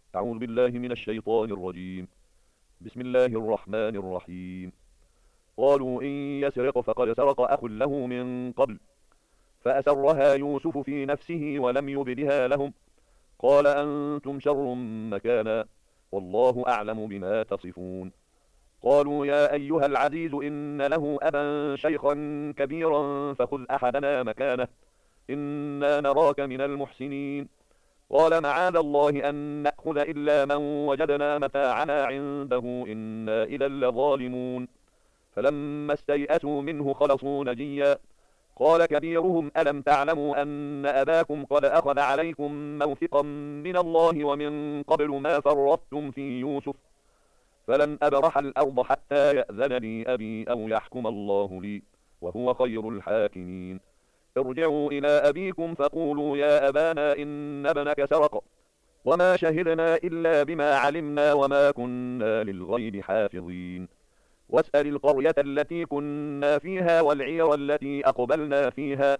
أعوذ بالله من الشيطان الرجيم. بسم الله الرحمن الرحيم. قالوا إن يسرق فقد سرق أخ له من قبل فأسرها يوسف في نفسه ولم يبدها لهم. قال أنتم شر مكانا والله أعلم بما تصفون. قالوا يا أيها العزيز إن له أبا شيخا كبيرا فخذ أحدنا مكانه إنا نراك من المحسنين. قال معاذ الله أن نأخذ إلا من وجدنا متاعنا عنده إنا إذا لظالمون. فلما استيئسوا منه خلصوا نجيا. قال كبيرهم ألم تعلموا أن أباكم قد أخذ عليكم موثقا من الله ومن قبل ما فرطتم في يوسف فلن أبرح الأرض حتى يأذن لي أبي أو يحكم الله لي وهو خير الحاكمين. ارجعوا إلى أبيكم فقولوا يا أبانا إن ابنك سرق وما شهدنا إلا بما علمنا وما كنا للغيب حافظين. واسأل القرية التي كنا فيها والعير التي أقبلنا فيها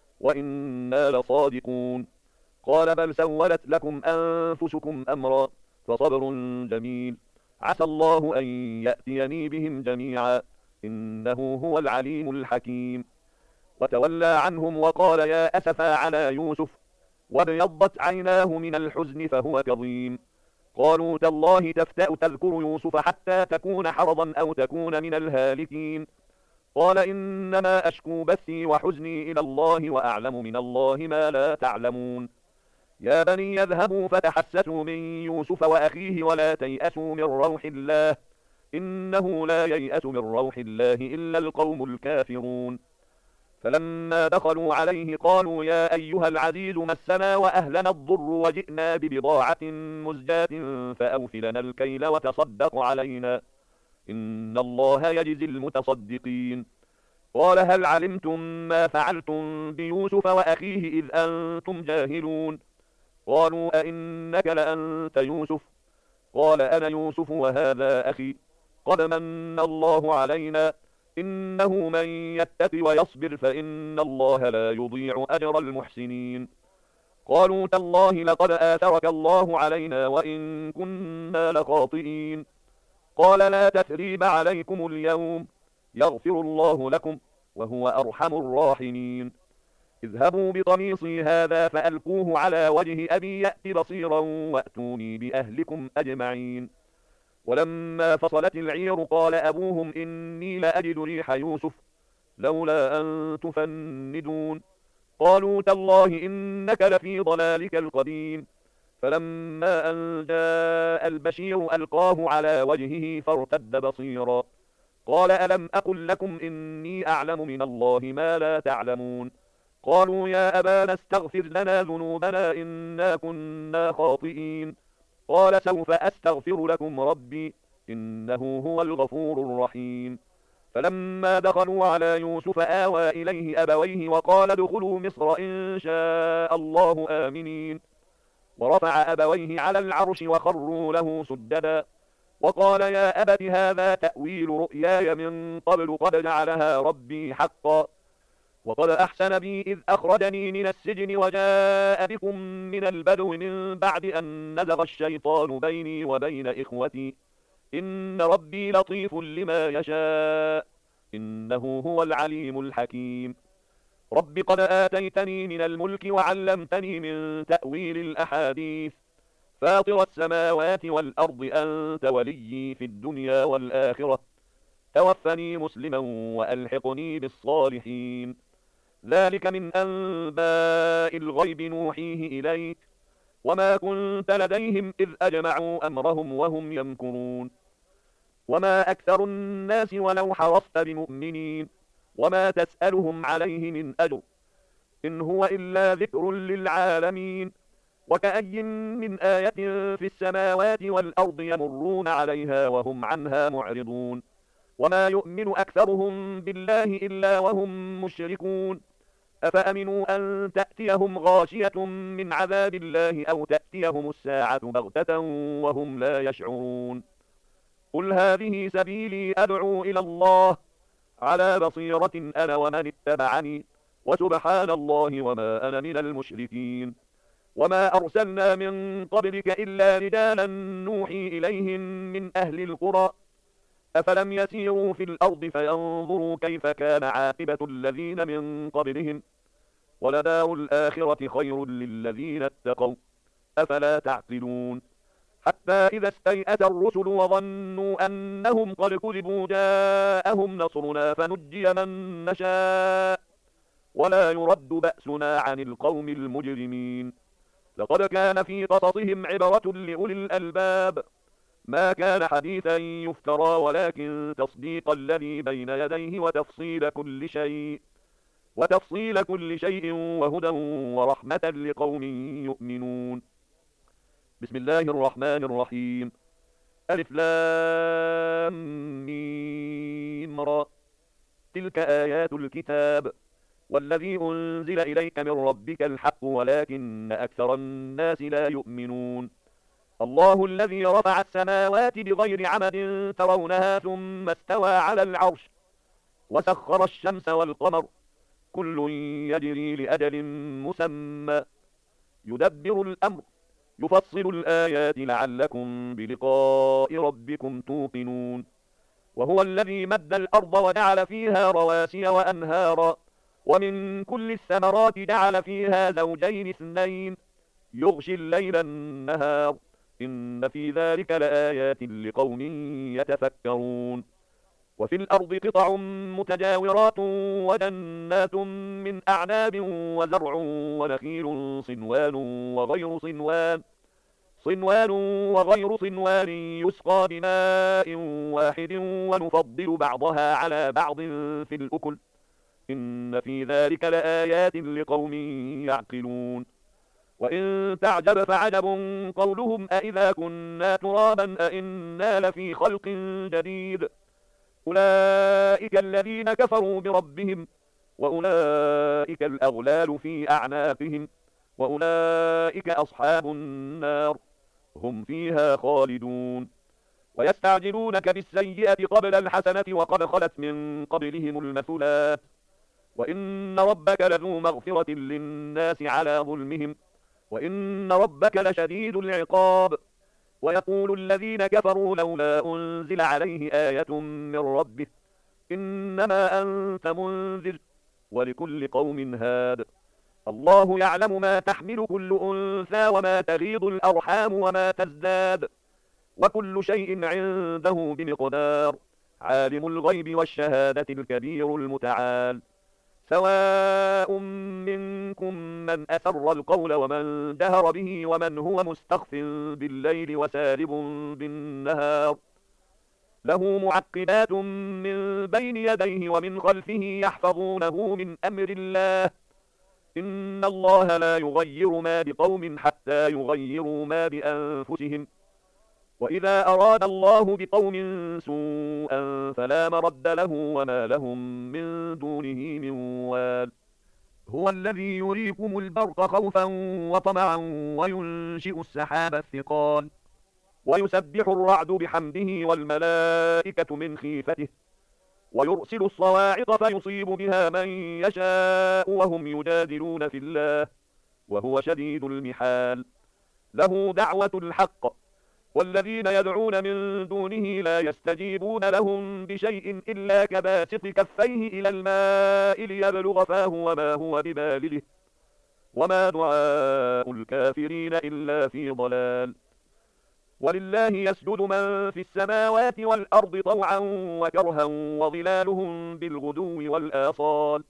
وإنا لصادقون. قال بل سولت لكم أنفسكم أمرا فصبر جميل عسى الله أن يأتيني بهم جميعا إنه هو العليم الحكيم. وتولى عنهم وقال يا أسفا على يوسف وابيضت عيناه من الحزن فهو كظيم. قالوا تالله تفتأ تذكر يوسف حتى تكون حرضا أو تكون من الهالكين. قال إنما أشكو بثي وحزني إلى الله وأعلم من الله ما لا تعلمون. يا بني يذهبوا فتحسسوا من يوسف وأخيه ولا تيأسوا من روح الله إنه لا ييأس من روح الله إلا القوم الكافرون. فلما دخلوا عليه قالوا يا أيها العزيز مسنا وأهلنا الضر وجئنا ببضاعة مزجاة فأوف لنا الكيل وتصدق علينا إن الله يجزي المتصدقين. قال هل علمتم ما فعلتم بيوسف وأخيه إذ أنتم جاهلون. قالوا أئنك لأنت يوسف. قال أنا يوسف وهذا أخي قد من الله علينا إنه من يتق ويصبر فإن الله لا يضيع أجر المحسنين. قالوا تالله لقد آثرك الله علينا وإن كنا لخاطئين. قال لا تثريب عليكم اليوم يغفر الله لكم وهو أرحم الراحمين. اذهبوا بقميصي هذا فألقوه على وجه أبي يأت بصيرا وأتوني بأهلكم أجمعين. ولما فصلت العير قال أبوهم إني لأجد ريح يوسف لولا أن تفندون. قالوا تالله إنك لفي ضلالك القديم. فلما أن جاء البشير ألقاه على وجهه فارتد بصيرا. قال ألم أقل لكم إني أعلم من الله ما لا تعلمون. قالوا يا أبانا استغفر لنا ذنوبنا إنا كنا خاطئين. قال سوف أستغفر لكم ربي إنه هو الغفور الرحيم. فلما دخلوا على يوسف آوى إليه أبويه وقال ادخلوا مصر إن شاء الله آمنين. ورفع أبويه على العرش وخروا له سجدا. وقال يا أبت هذا تأويل رؤياي من قبل قد جعلها ربي حقا وقد أحسن بي إذ أخرجني من السجن وجاء بكم من البدو من بعد أن نزغ الشيطان بيني وبين إخوتي إن ربي لطيف لما يشاء إنه هو العليم الحكيم. رب قد آتيتني من الملك وعلمتني من تأويل الأحاديث فاطر السماوات والأرض أنت وليي في الدنيا والآخرة توفني مسلما وألحقني بالصالحين. ذلك من أنباء الغيب نوحيه إليك وما كنت لديهم إذ أجمعوا أمرهم وهم يمكرون. وما أكثر الناس ولو حرصت بمؤمنين وما تسألهم عليه من أجر إن هو إلا ذكر للعالمين. وكأي من آية في السماوات والأرض يمرون عليها وهم عنها معرضون. وما يؤمن أكثرهم بالله إلا وهم مشركون. أفأمنوا أن تأتيهم غاشية من عذاب الله أو تأتيهم الساعة بغتة وهم لا يشعرون. قل هذه سبيلي أدعو إلى الله على بصيرة أنا ومن اتبعني وسبحان الله وما أنا من المشركين. وما أرسلنا من قبلك إلا رجالا نوحي إليهم من أهل القرى أفلم يسيروا في الأرض فينظروا كيف كان عاقبة الذين من قبلهم ولدار الآخرة خير للذين اتقوا أفلا تعقلون حتى إذا استيأس الرسل وظنوا أنهم قد كذبوا جاءهم نصرنا فنجي من نشاء ولا يرد بأسنا عن القوم المجرمين لقد كان في قصصهم عبرة لأولي الألباب ما كان حديثا يفترى ولكن تصديق الذي بين يديه وتفصيل كل شيء وهدى ورحمة لقوم يؤمنون بسم الله الرحمن الرحيم ألف لام ميم را تلك آيات الكتاب والذي أنزل إليك من ربك الحق ولكن أكثر الناس لا يؤمنون الله الذي رفع السماوات بغير عمد ترونها ثم استوى على العرش وسخر الشمس والقمر كل يجري لأجل مسمى يدبر الأمر يفصل الآيات لعلكم بلقاء ربكم توقنون وهو الذي مد الأرض وجعل فيها رواسي وأنهارا ومن كل الثمرات جعل فيها زوجين اثنين يغشي الليل النهار إن في ذلك لآيات لقوم يتفكرون وفي الأرض قطع متجاورات وجنات من أعناب وزرع ونخيل صنوان وغير صنوان يسقى بماء واحد ونفضل بعضها على بعض في الأكل إن في ذلك لآيات لقوم يعقلون وإن تعجب فعجب قولهم أإذا كنا ترابا أإنا لفي خلق جديد أولئك الذين كفروا بربهم وأولئك الأغلال في أعناقهم وأولئك أصحاب النار هم فيها خالدون ويستعجلونك بالسيئة قبل الحسنة وقد خلت من قبلهم المثلات وإن ربك لذو مغفرة للناس على ظلمهم وإن ربك لشديد العقاب ويقول الذين كفروا لولا أنزل عليه آية من ربه إنما أنت منذر ولكل قوم هاد الله يعلم ما تحمل كل أنثى وما تغيض الأرحام وما تزداد وكل شيء عنده بمقدار عالم الغيب والشهادة الكبير المتعال سواء منكم من أسر القول ومن جهر به ومن هو مستخف بالليل وسارب بالنهار له معقبات من بين يديه ومن خلفه يحفظونه من أمر الله إن الله لا يغير ما بقوم حتى يغيروا ما بأنفسهم وإذا أراد الله بقوم سوءا فلا مرد له وما لهم من دونه من وال هو الذي يريكم البرق خوفا وطمعا وينشئ السحاب الثقال ويسبح الرعد بحمده والملائكة من خيفته ويرسل الصواعق فيصيب بها من يشاء وهم يجادلون في الله وهو شديد المحال له دعوة الحق والذين يدعون من دونه لا يستجيبون لهم بشيء إلا كباسط كفيه إلى الماء ليبلغ فاه وما هو ببالغه وما دعاء الكافرين إلا في ضلال ولله يسجد من في السماوات والأرض طوعا وكرها وظلالهم بالغدو والآصال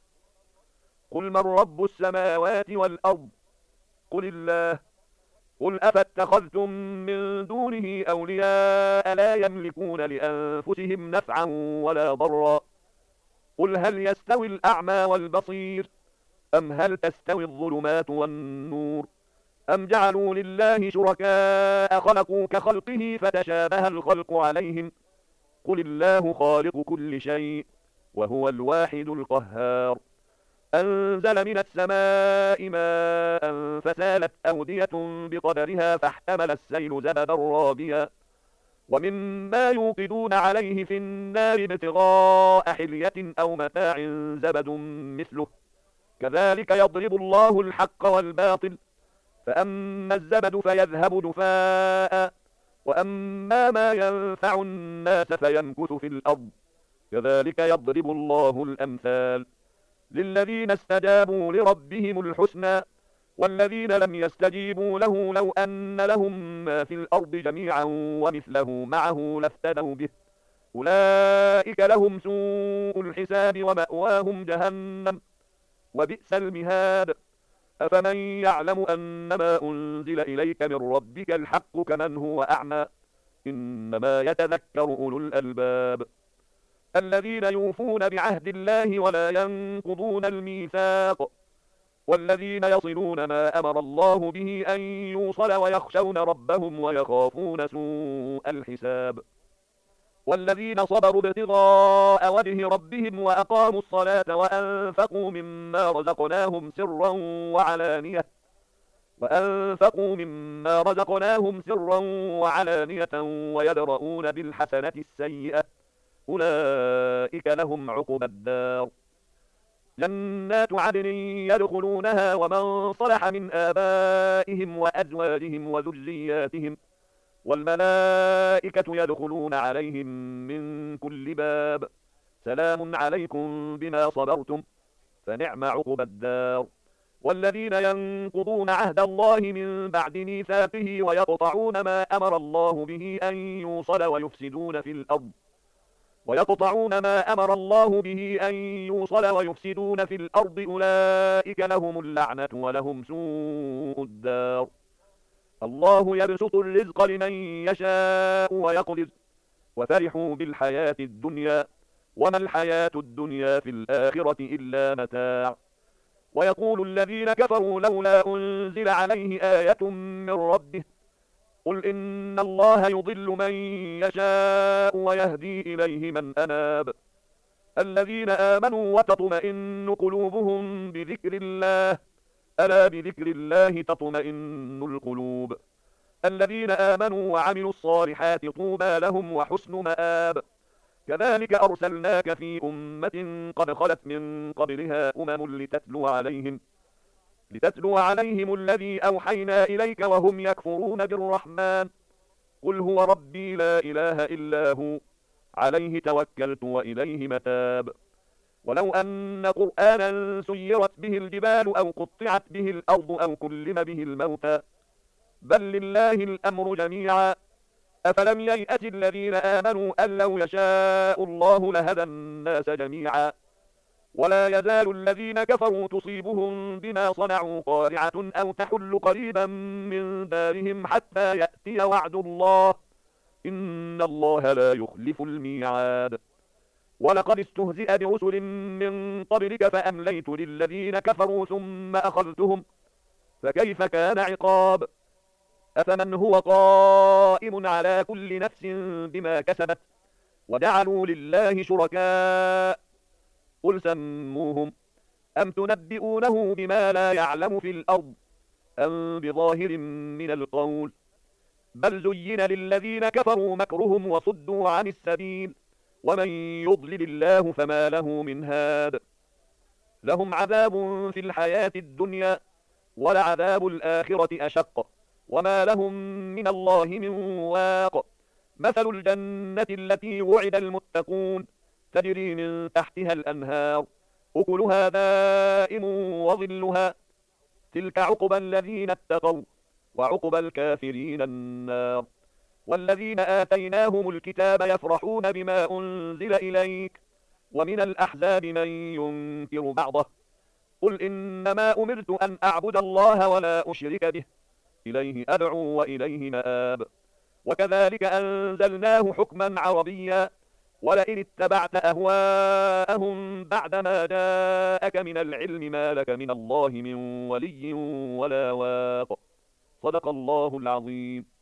قل من رب السماوات والأرض قل الله قل أفاتخذتم من دونه أولياء لا يملكون لأنفسهم نفعا ولا ضرا قل هل يستوي الأعمى والبصير أم هل تستوي الظلمات والنور أم جعلوا لله شركاء خلقوا كخلقه فتشابه الخلق عليهم قل الله خالق كل شيء وهو الواحد القهار أنزل من السماء ماء فسالت أودية بقدرها فاحتمل السيل زبدا رابيا ومما يوقدون عليه في النار ابتغاء حلية أو متاع زبد مثله كذلك يضرب الله الحق والباطل فأما الزبد فيذهب دفاء وأما ما ينفع الناس فيمكث في الأرض كذلك يضرب الله الأمثال للذين استجابوا لربهم الحسنى والذين لم يستجيبوا له لو أن لهم ما في الأرض جميعا ومثله معه لافتدوا به أولئك لهم سوء الحساب ومأواهم جهنم وبئس المهاد أفمن يعلم أنما أنزل إليك من ربك الحق كمن هو أعمى إنما يتذكر أولو الألباب الذين يوفون بعهد الله ولا ينقضون الميثاق والذين يصلون ما أمر الله به أن يوصل ويخشون ربهم ويخافون سوء الحساب والذين صبروا ابتغاء وجه ربهم وأقاموا الصلاة وأنفقوا مما رزقناهم سرا وعلانية ويدرؤون بالحسنة السيئة أولئك لهم عقبى الدار جنات عدن يدخلونها ومن صلح من آبائهم وأزواجهم وذرياتهم والملائكة يدخلون عليهم من كل باب سلام عليكم بما صبرتم فنعم عقبى الدار والذين ينقضون عهد الله من بعد ميثاقه ويقطعون ما أمر الله به أن يوصل ويفسدون في الأرض أولئك لهم اللعنة ولهم سوء الدار الله يبسط الرزق لمن يشاء ويقدر وفرحوا بالحياة الدنيا وما الحياة الدنيا في الآخرة إلا متاع ويقول الذين كفروا لولا أنزل عليه آية من ربه قل إن الله يضل من يشاء ويهدي إليه من أناب الذين آمنوا وتطمئن قلوبهم بذكر الله ألا بذكر الله تطمئن القلوب الذين آمنوا وعملوا الصالحات طوبى لهم وحسن مآب كذلك أرسلناك في أمة قد خلت من قبلها لتتلو عليهم الذي أوحينا إليك وهم يكفرون بالرحمن قل هو ربي لا إله إلا هو عليه توكلت وإليه متاب ولو أن قرآنا سيرت به الجبال أو قطعت به الأرض أو كلم به الموتى بل لله الأمر جميعا أفلم ييأت الذين آمنوا أن لو يشاء الله لهدى الناس جميعا ولا يزال الذين كفروا تصيبهم بما صنعوا قارعة أو تحل قريبا من دارهم حتى يأتي وعد الله إن الله لا يخلف الميعاد ولقد استهزئ برسل من قبلك فأمليت للذين كفروا ثم أخذتهم فكيف كان عقاب أفمن هو قائم على كل نفس بما كسبت وجعلوا لله شركاء قل سموهم أم تنبئونه بما لا يعلم في الأرض أم بظاهر من القول بل زين للذين كفروا مكرهم وصدوا عن السبيل ومن يضلل الله فما له من هاد لهم عذاب في الحياة الدنيا ولعذاب الآخرة أشق وما لهم من الله من واق مثل الجنة التي وعد المتقون تجري من تحتها الأنهار أكلها دائم وظلها تلك عقبى الذين اتقوا وعقبى الكافرين النار والذين آتيناهم الكتاب يفرحون بما أنزل إليك ومن الأحزاب من ينكر بعضه قل إنما أمرت أن أعبد الله ولا أشرك به إليه أدعو وإليه مآب وكذلك أنزلناه حكما عربيا ولئن اتبعت أهواءهم بعدما جاءك من العلم ما لك من الله من ولي ولا واق صدق الله العظيم.